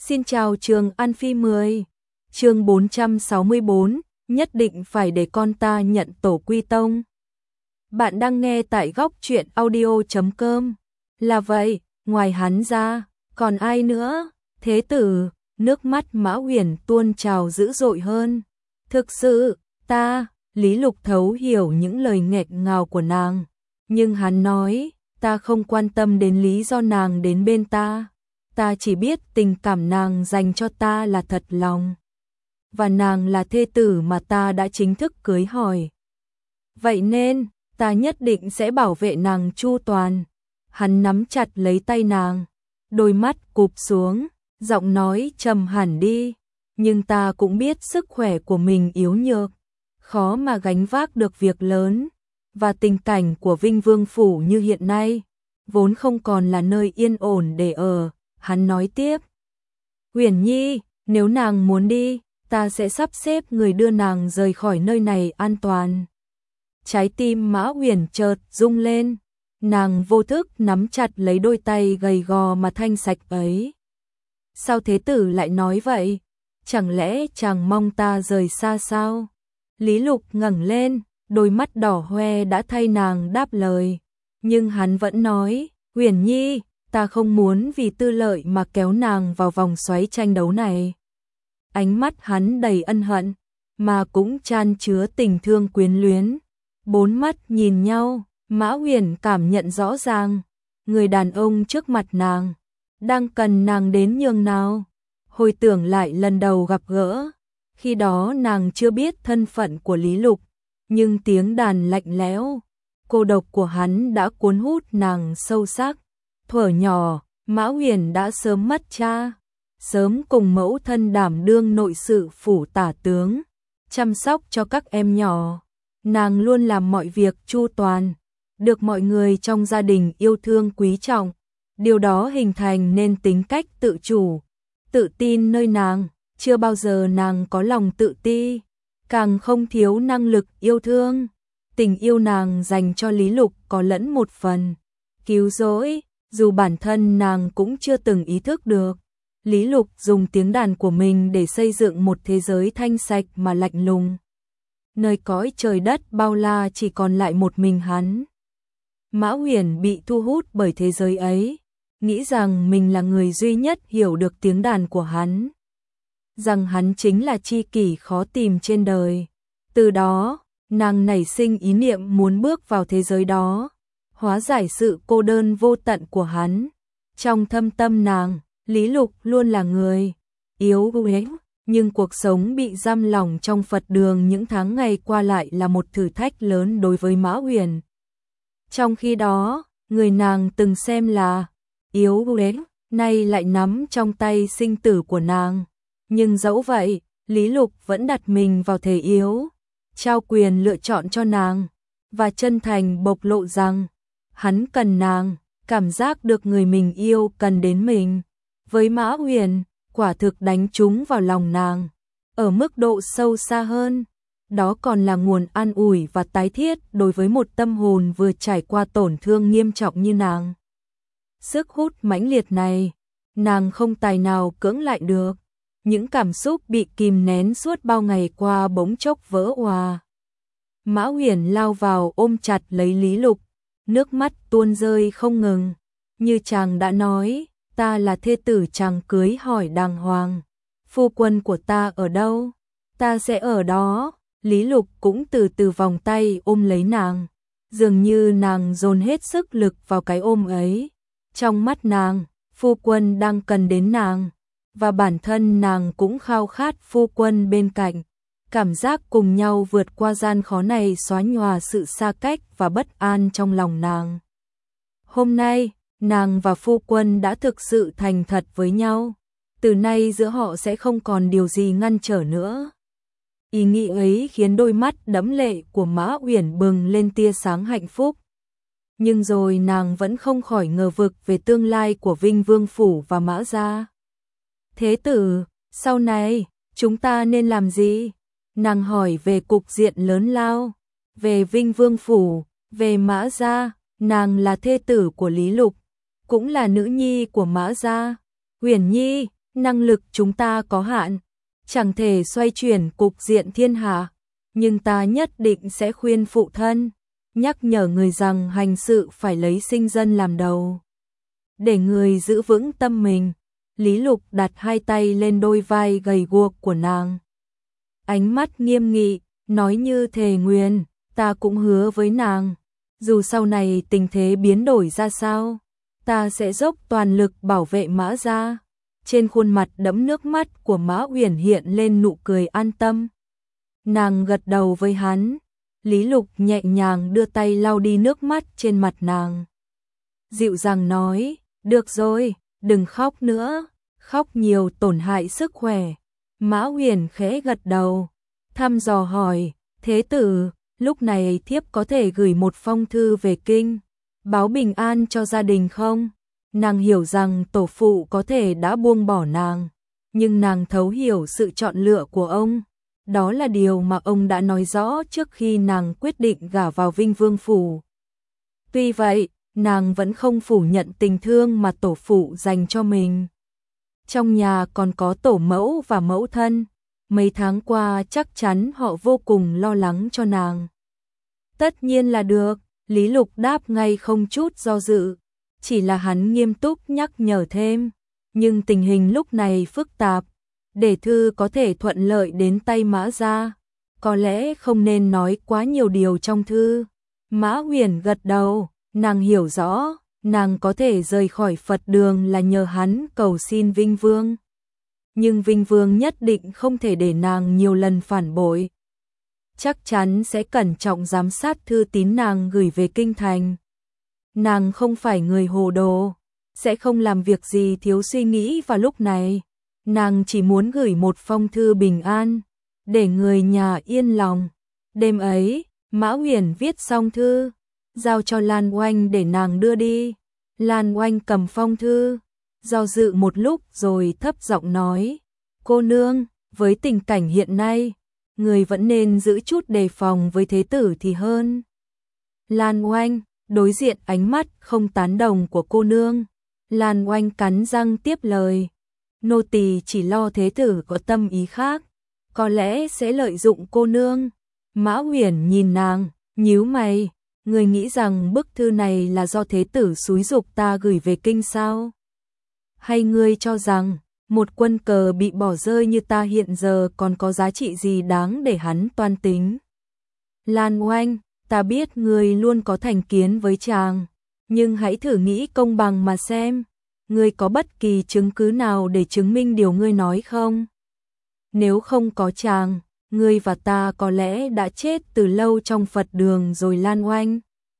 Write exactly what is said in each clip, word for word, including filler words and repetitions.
Xin chào trường An Phi mười. Chương bốn trăm sáu mươi bốn, nhất định phải để con ta nhận tổ quy tông. Bạn đang nghe tại góc truyện audio chấm com. Là vậy, ngoài hắn ra, còn ai nữa? Thế tử, nước mắt Mã Huyền tuôn trào dữ dội hơn. Thực sự, ta, Lý Lục thấu hiểu những lời nghẹt ngào của nàng. Nhưng hắn nói, ta không quan tâm đến lý do nàng đến bên ta. Ta chỉ biết tình cảm nàng dành cho ta là thật lòng. Và nàng là thê tử mà ta đã chính thức cưới hỏi. Vậy nên, ta nhất định sẽ bảo vệ nàng chu toàn. Hắn nắm chặt lấy tay nàng, đôi mắt cụp xuống, giọng nói trầm hẳn đi. Nhưng ta cũng biết sức khỏe của mình yếu nhược, khó mà gánh vác được việc lớn. Và tình cảnh của Vinh Vương Phủ như hiện nay, vốn không còn là nơi yên ổn để ở. Hắn nói tiếp, Huyền Nhi, nếu nàng muốn đi, ta sẽ sắp xếp người đưa nàng rời khỏi nơi này an toàn. Trái tim Mã Huyền chợt rung lên, nàng vô thức nắm chặt lấy đôi tay gầy gò mà thanh sạch ấy. Sao thế tử lại nói vậy? Chẳng lẽ chàng mong ta rời xa sao? Lý Lục ngẩng lên, đôi mắt đỏ hoe đã thay nàng đáp lời. Nhưng hắn vẫn nói, Huyền Nhi, ta không muốn vì tư lợi mà kéo nàng vào vòng xoáy tranh đấu này. Ánh mắt hắn đầy ân hận, mà cũng chan chứa tình thương quyến luyến. Bốn mắt nhìn nhau, Mã Huyền cảm nhận rõ ràng, người đàn ông trước mặt nàng, đang cần nàng đến nhường nào. Hồi tưởng lại lần đầu gặp gỡ, khi đó nàng chưa biết thân phận của Lý Lục, nhưng tiếng đàn lạnh lẽo, cô độc của hắn đã cuốn hút nàng sâu sắc. Thuở nhỏ, Mã Huyền đã sớm mất cha, sớm cùng mẫu thân đảm đương nội sự phủ tả tướng, chăm sóc cho các em nhỏ. Nàng luôn làm mọi việc chu toàn, được mọi người trong gia đình yêu thương quý trọng. Điều đó hình thành nên tính cách tự chủ, tự tin nơi nàng. Chưa bao giờ nàng có lòng tự ti, càng không thiếu năng lực yêu thương. Tình yêu nàng dành cho Lý Lục có lẫn một phần cứu rỗi, dù bản thân nàng cũng chưa từng ý thức được. Lý Lục dùng tiếng đàn của mình để xây dựng một thế giới thanh sạch mà lạnh lùng. Nơi cõi trời đất bao la chỉ còn lại một mình hắn. Mã Huyền bị thu hút bởi thế giới ấy, nghĩ rằng mình là người duy nhất hiểu được tiếng đàn của hắn, rằng hắn chính là tri kỷ khó tìm trên đời. Từ đó, nàng nảy sinh ý niệm muốn bước vào thế giới đó, hóa giải sự cô đơn vô tận của hắn. Trong thâm tâm nàng, Lý Lục luôn là người yếu đuối, nhưng cuộc sống bị giam lỏng trong Phật đường những tháng ngày qua lại là một thử thách lớn đối với Mã Huyền. Trong khi đó, người nàng từng xem là yếu đuối, nay lại nắm trong tay sinh tử của nàng. Nhưng dẫu vậy, Lý Lục vẫn đặt mình vào thế yếu, trao quyền lựa chọn cho nàng, và chân thành bộc lộ rằng hắn cần nàng, cảm giác được người mình yêu cần đến mình. Với Mã Huyền, quả thực đánh trúng vào lòng nàng, ở mức độ sâu xa hơn. Đó còn là nguồn an ủi và tái thiết đối với một tâm hồn vừa trải qua tổn thương nghiêm trọng như nàng. Sức hút mãnh liệt này, nàng không tài nào cưỡng lại được. Những cảm xúc bị kìm nén suốt bao ngày qua bỗng chốc vỡ òa. Mã Huyền lao vào ôm chặt lấy Lý Lục, nước mắt tuôn rơi không ngừng. Như chàng đã nói, ta là thê tử chàng cưới hỏi đàng hoàng. Phu quân của ta ở đâu? Ta sẽ ở đó. Lý Lục cũng từ từ vòng tay ôm lấy nàng. Dường như nàng dồn hết sức lực vào cái ôm ấy. Trong mắt nàng, phu quân đang cần đến nàng. Và bản thân nàng cũng khao khát phu quân bên cạnh. Cảm giác cùng nhau vượt qua gian khó này xóa nhòa sự xa cách và bất an trong lòng nàng. Hôm nay, nàng và phu quân đã thực sự thành thật với nhau. Từ nay giữa họ sẽ không còn điều gì ngăn trở nữa. Ý nghĩ ấy khiến đôi mắt đẫm lệ của Mã Uyển bừng lên tia sáng hạnh phúc. Nhưng rồi nàng vẫn không khỏi ngờ vực về tương lai của Vinh Vương Phủ và Mã Gia. Thế tử, sau này, chúng ta nên làm gì? Nàng hỏi về cục diện lớn lao, về Vinh Vương Phủ, về Mã Gia. Nàng là thê tử của Lý Lục, cũng là nữ nhi của Mã Gia. Huyền Nhi, Năng lực chúng ta có hạn, chẳng thể xoay chuyển cục diện thiên hạ, nhưng ta nhất định sẽ khuyên phụ thân, nhắc nhở người rằng hành sự phải lấy sinh dân làm đầu. Để người giữ vững tâm mình, Lý Lục đặt hai tay lên đôi vai gầy guộc của nàng. Ánh mắt nghiêm nghị, nói như thề nguyền, ta cũng hứa với nàng, dù sau này tình thế biến đổi ra sao, ta sẽ dốc toàn lực bảo vệ Mã gia. Trên khuôn mặt đẫm nước mắt của Mã Uyển hiện lên nụ cười an tâm. Nàng gật đầu với hắn, Lý Lục nhẹ nhàng đưa tay lau đi nước mắt trên mặt nàng. Dịu dàng nói, được rồi, đừng khóc nữa, khóc nhiều tổn hại sức khỏe. Mã Uyển khẽ gật đầu, thăm dò hỏi, thế tử, lúc này thiếp có thể gửi một phong thư về kinh, báo bình an cho gia đình không? Nàng hiểu rằng tổ phụ có thể đã buông bỏ nàng, nhưng nàng thấu hiểu sự chọn lựa của ông. Đó là điều mà ông đã nói rõ trước khi nàng quyết định gả vào Vinh Vương phủ. Tuy vậy, nàng vẫn không phủ nhận tình thương mà tổ phụ dành cho mình. Trong nhà còn có tổ mẫu và mẫu thân, mấy tháng qua chắc chắn họ vô cùng lo lắng cho nàng. Tất nhiên là được, Lý Lục đáp ngay không chút do dự. Chỉ là hắn nghiêm túc nhắc nhở thêm, nhưng tình hình lúc này phức tạp, để thư có thể thuận lợi đến tay Mã gia, có lẽ không nên nói quá nhiều điều trong thư. Mã Uyển gật đầu, nàng hiểu rõ, nàng có thể rời khỏi Phật đường là nhờ hắn cầu xin Vinh Vương. Nhưng Vinh Vương nhất định không thể để nàng nhiều lần phản bội. Chắc chắn sẽ cẩn trọng giám sát thư tín nàng gửi về kinh thành. Nàng không phải người hồ đồ, sẽ không làm việc gì thiếu suy nghĩ vào lúc này. Nàng chỉ muốn gửi một phong thư bình an, để người nhà yên lòng. Đêm ấy, Mã Uyển viết xong thư, giao cho Lan Oanh để nàng đưa đi. Lan Oanh cầm phong thư, do dự một lúc rồi thấp giọng nói, cô nương, với tình cảnh hiện nay, người vẫn nên giữ chút đề phòng với thế tử thì hơn. Lan Oanh đối diện ánh mắt không tán đồng của cô nương, Lan Oanh cắn răng tiếp lời, nô tỳ chỉ lo thế tử có tâm ý khác, có lẽ sẽ lợi dụng cô nương. Mã Uyển nhìn nàng, nhíu mày, người nghĩ rằng bức thư này là do thế tử xúi giục ta gửi về kinh sao? Hay ngươi cho rằng một quân cờ bị bỏ rơi như ta hiện giờ còn có giá trị gì đáng để hắn toan tính? Lan Oanh, ta biết ngươi luôn có thành kiến với chàng, nhưng hãy thử nghĩ công bằng mà xem, ngươi có bất kỳ chứng cứ nào để chứng minh điều ngươi nói không? Nếu không có chàng, ngươi và ta có lẽ đã chết từ lâu trong Phật đường rồi. Lan Oanh,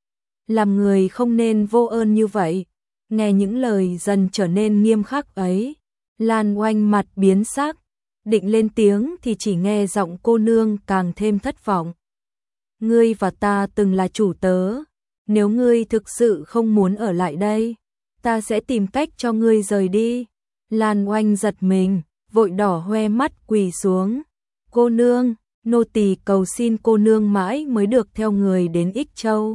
làm người không nên vô ơn như vậy. Nghe những lời dần trở nên nghiêm khắc ấy, Lan Oanh mặt biến sắc, định lên tiếng thì chỉ nghe giọng cô nương càng thêm thất vọng. Ngươi và ta từng là chủ tớ, nếu ngươi thực sự không muốn ở lại đây, ta sẽ tìm cách cho ngươi rời đi. Lan Oanh giật mình, vội đỏ hoe mắt quỳ xuống. Cô nương, nô tỳ cầu xin cô nương mãi mới được theo người đến Ích Châu.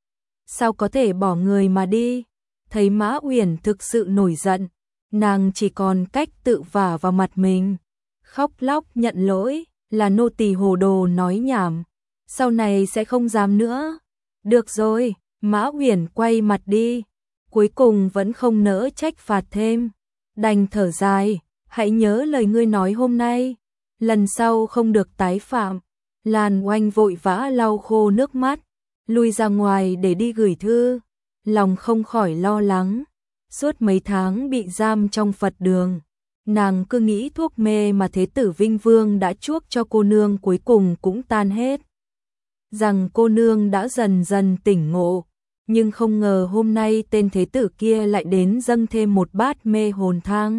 Sao có thể bỏ người mà đi? Thấy Mã Uyển thực sự nổi giận, nàng chỉ còn cách tự vả vào mặt mình, khóc lóc nhận lỗi, là nô tỳ hồ đồ nói nhảm, sau này sẽ không dám nữa. Được rồi, Mã Uyển quay mặt đi, cuối cùng vẫn không nỡ trách phạt thêm, đành thở dài, hãy nhớ lời ngươi nói hôm nay, lần sau không được tái phạm. Lan Oanh vội vã lau khô nước mắt, lui ra ngoài để đi gửi thư, lòng không khỏi lo lắng. Suốt mấy tháng bị giam trong Phật đường, nàng cứ nghĩ thuốc mê mà thế tử Vinh Vương đã chuốc cho cô nương cuối cùng cũng tan hết, rằng cô nương đã dần dần tỉnh ngộ, nhưng không ngờ hôm nay tên thế tử kia lại đến dâng thêm một bát mê hồn thang.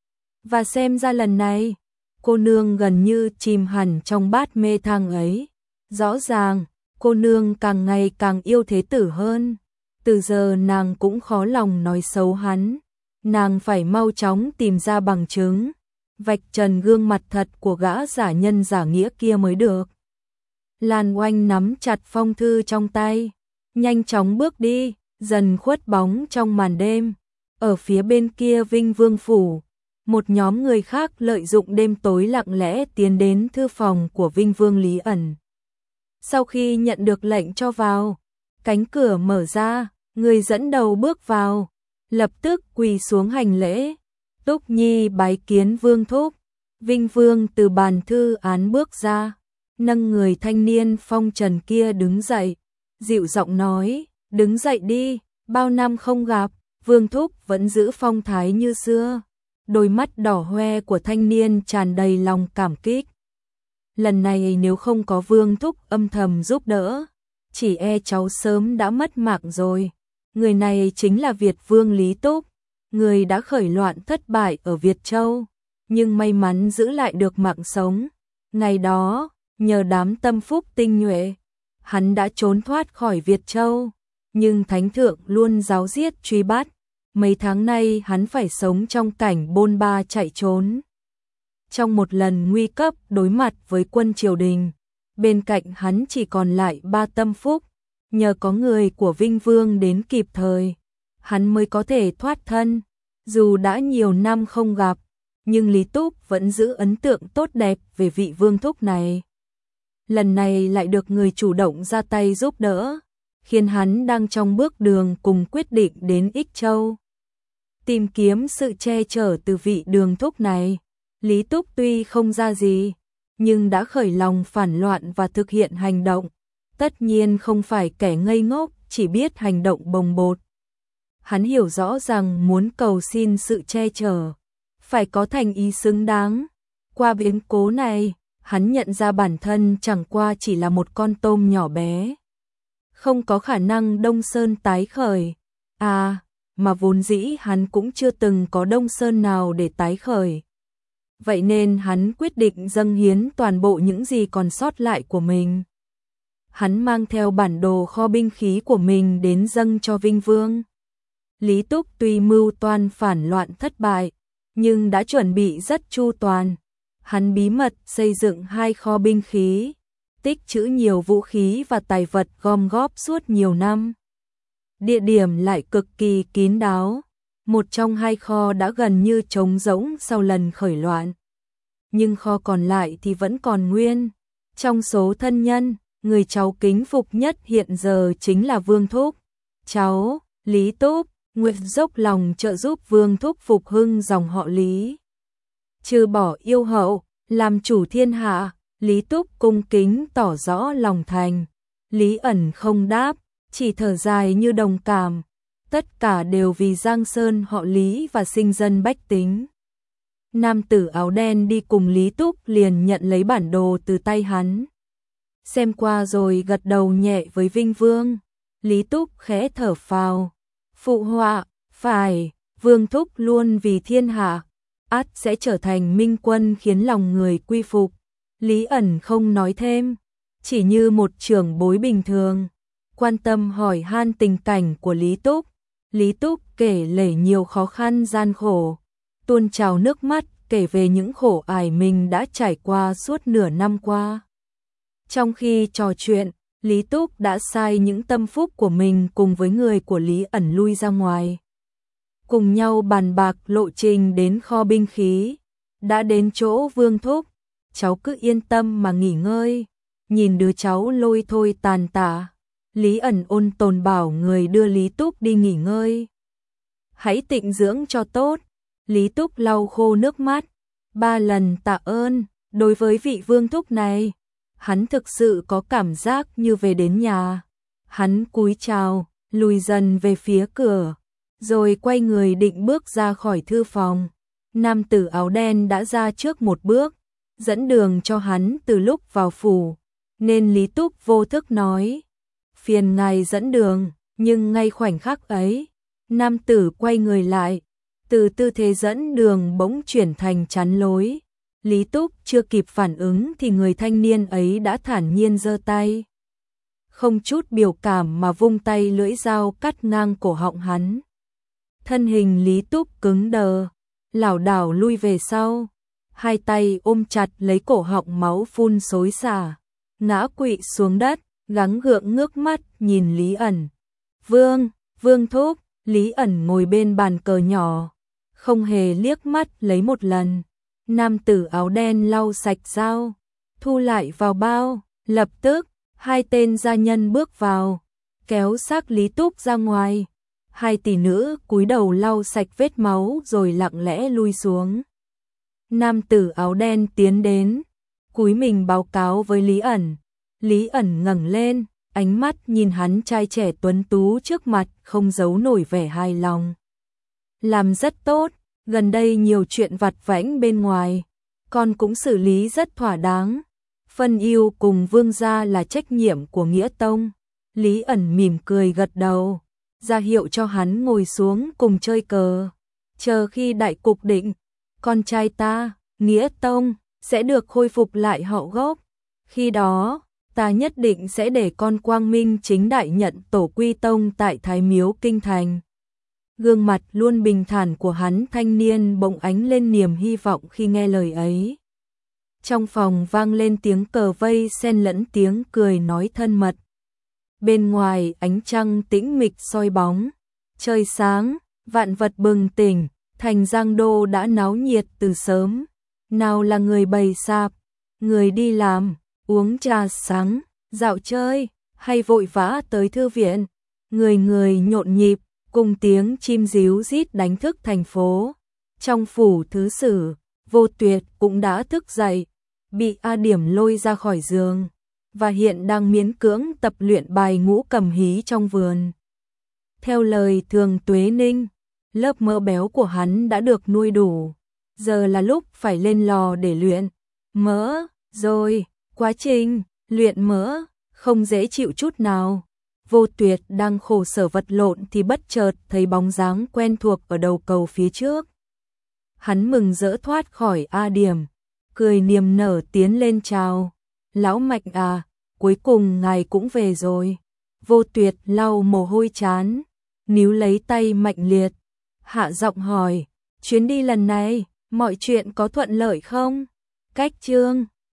Và xem ra lần này, cô nương gần như chìm hẳn trong bát mê thang ấy. Rõ ràng, cô nương càng ngày càng yêu thế tử hơn. Từ giờ nàng cũng khó lòng nói xấu hắn, nàng phải mau chóng tìm ra bằng chứng, vạch trần gương mặt thật của gã giả nhân giả nghĩa kia mới được. Lan Oanh nắm chặt phong thư trong tay, nhanh chóng bước đi, dần khuất bóng trong màn đêm. Ở phía bên kia Vinh Vương phủ, một nhóm người khác lợi dụng đêm tối lặng lẽ tiến đến thư phòng của Vinh Vương Lý ẩn. Sau khi nhận được lệnh cho vào, cánh cửa mở ra, người dẫn đầu bước vào, lập tức quỳ xuống hành lễ. Túc Nhi bái kiến Vương thúc. Vinh Vương từ bàn thư án bước ra, nâng người thanh niên phong trần kia đứng dậy, dịu giọng nói, đứng dậy đi, bao năm không gặp, Vương thúc vẫn giữ phong thái như xưa. Đôi mắt đỏ hoe của thanh niên tràn đầy lòng cảm kích. Lần này nếu không có Vương thúc âm thầm giúp đỡ, chỉ e cháu sớm đã mất mạng rồi. Người này chính là Việt Vương Lý Túc, người đã khởi loạn thất bại ở Việt Châu, nhưng may mắn giữ lại được mạng sống. Ngày đó, nhờ đám tâm phúc tinh nhuệ, hắn đã trốn thoát khỏi Việt Châu, nhưng Thánh Thượng luôn giáo giết truy bắt. Mấy tháng nay hắn phải sống trong cảnh bôn ba chạy trốn. Trong một lần nguy cấp đối mặt với quân triều đình, bên cạnh hắn chỉ còn lại ba tâm phúc, nhờ có người của Vinh Vương đến kịp thời, hắn mới có thể thoát thân. Dù đã nhiều năm không gặp, nhưng Lý Túc vẫn giữ ấn tượng tốt đẹp về vị Vương thúc này. Lần này lại được người chủ động ra tay giúp đỡ, khiến hắn đang trong bước đường cùng quyết định đến Ích Châu. Tìm kiếm sự che chở từ vị Đường thúc này, Lý Túc tuy không ra gì, nhưng đã khởi lòng phản loạn và thực hiện hành động. Tất nhiên không phải kẻ ngây ngốc, chỉ biết hành động bồng bột. Hắn hiểu rõ rằng muốn cầu xin sự che chở, phải có thành ý xứng đáng. Qua biến cố này, hắn nhận ra bản thân chẳng qua chỉ là một con tôm nhỏ bé, không có khả năng Đông Sơn tái khởi. À, mà vốn dĩ hắn cũng chưa từng có Đông Sơn nào để tái khởi. Vậy nên hắn quyết định dâng hiến toàn bộ những gì còn sót lại của mình. Hắn mang theo bản đồ kho binh khí của mình đến dâng cho Vinh Vương. Lý Túc tuy mưu toan phản loạn thất bại, nhưng đã chuẩn bị rất chu toàn. Hắn bí mật xây dựng hai kho binh khí, tích trữ nhiều vũ khí và tài vật gom góp suốt nhiều năm. Địa điểm lại cực kỳ kín đáo, một trong hai kho đã gần như trống rỗng sau lần khởi loạn. Nhưng kho còn lại thì vẫn còn nguyên. Trong số thân nhân, người cháu kính phục nhất hiện giờ chính là Vương thúc. Cháu, Lý Túc, nguyện dốc lòng trợ giúp Vương thúc phục hưng dòng họ Lý. Trừ bỏ yêu hậu, làm chủ thiên hạ, Lý Túc cung kính tỏ rõ lòng thành. Lý ẩn không đáp, chỉ thở dài như đồng cảm. Tất cả đều vì Giang Sơn họ Lý và sinh dân bách tính. Nam tử áo đen đi cùng Lý Túc liền nhận lấy bản đồ từ tay hắn. Xem qua rồi gật đầu nhẹ với Vinh Vương. Lý Túc khẽ thở phào. Phụ họa, phải, Vương thúc luôn vì thiên hạ, ắt sẽ trở thành minh quân khiến lòng người quy phục. Lý ẩn không nói thêm, chỉ như một trưởng bối bình thường, quan tâm hỏi han tình cảnh của Lý Túc. Lý Túc kể lể nhiều khó khăn gian khổ, tuôn trào nước mắt kể về những khổ ải mình đã trải qua suốt nửa năm qua. Trong khi trò chuyện, Lý Túc đã sai những tâm phúc của mình cùng với người của Lý ẩn lui ra ngoài, cùng nhau bàn bạc lộ trình đến kho binh khí. Đã đến chỗ Vương thúc, cháu cứ yên tâm mà nghỉ ngơi. Nhìn đứa cháu lôi thôi tàn tạ, Lý ẩn ôn tồn bảo người đưa Lý Túc đi nghỉ ngơi. Hãy tịnh dưỡng cho tốt. Lý Túc lau khô nước mắt, ba lần tạ ơn. Đối với vị Vương thúc này, hắn thực sự có cảm giác như về đến nhà. Hắn cúi chào, lùi dần về phía cửa, rồi quay người định bước ra khỏi thư phòng. Nam tử áo đen đã ra trước một bước, dẫn đường cho hắn từ lúc vào phủ, nên Lý Túc vô thức nói, phiền ngài dẫn đường. Nhưng ngay khoảnh khắc ấy, nam tử quay người lại, từ tư thế dẫn đường bỗng chuyển thành chắn lối. Lý Túc chưa kịp phản ứng thì người thanh niên ấy đã thản nhiên giơ tay, không chút biểu cảm mà vung tay lưỡi dao cắt ngang cổ họng hắn. Thân hình Lý Túc cứng đờ, lảo đảo lui về sau, hai tay ôm chặt lấy cổ họng, máu phun xối xả, ngã quỵ xuống đất, gắng gượng ngước mắt nhìn Lý ẩn. Vương, Vương thúc. Lý ẩn ngồi bên bàn cờ nhỏ, không hề liếc mắt lấy một lần. Nam tử áo đen lau sạch dao, thu lại vào bao, lập tức, hai tên gia nhân bước vào, kéo xác Lý Túc ra ngoài. Hai tỷ nữ cúi đầu lau sạch vết máu rồi lặng lẽ lui xuống. Nam tử áo đen tiến đến, cúi mình báo cáo với Lý ẩn. Lý ẩn ngẩng lên, ánh mắt nhìn hắn trai trẻ tuấn tú trước mặt không giấu nổi vẻ hài lòng. Làm rất tốt, gần đây nhiều chuyện vặt vãnh bên ngoài, con cũng xử lý rất thỏa đáng. Phân ưu cùng vương gia là trách nhiệm của Nghĩa Tông. Lý ẩn mỉm cười gật đầu, ra hiệu cho hắn ngồi xuống cùng chơi cờ. Chờ khi đại cục định, con trai ta, Nghĩa Tông, sẽ được khôi phục lại họ gốc. Khi đó, ta nhất định sẽ để con quang minh chính đại nhận tổ quy tông tại Thái Miếu Kinh Thành. Gương mặt luôn bình thản của hắn thanh niên bỗng ánh lên niềm hy vọng khi nghe lời ấy. Trong phòng vang lên tiếng cờ vây xen lẫn tiếng cười nói thân mật. Bên ngoài ánh trăng tĩnh mịch soi bóng. Trời sáng, vạn vật bừng tỉnh, thành Giang Đô đã náo nhiệt từ sớm. Nào là người bày sạp, người đi làm, uống trà sáng, dạo chơi, hay vội vã tới thư viện. Người người nhộn nhịp, cùng tiếng chim ríu rít đánh thức thành phố. Trong phủ thứ sử, Vô Tuyệt cũng đã thức dậy, bị A Điểm lôi ra khỏi giường, và hiện đang miễn cưỡng tập luyện bài ngũ cầm hí trong vườn. Theo lời Thường Tuế Ninh, lớp mỡ béo của hắn đã được nuôi đủ, giờ là lúc phải lên lò để luyện mỡ, rồi, quá trình luyện mỡ không dễ chịu chút nào. Vô Tuyệt đang khổ sở vật lộn thì bất chợt thấy bóng dáng quen thuộc ở đầu cầu phía trước. Hắn mừng rỡ thoát khỏi A Điểm, cười niềm nở tiến lên chào. Lão Mạnh à, cuối cùng ngài cũng về rồi. Vô Tuyệt lau mồ hôi chán, níu lấy tay Mạnh Liệt, hạ giọng hỏi, chuyến đi lần này, mọi chuyện có thuận lợi không? Cách Trương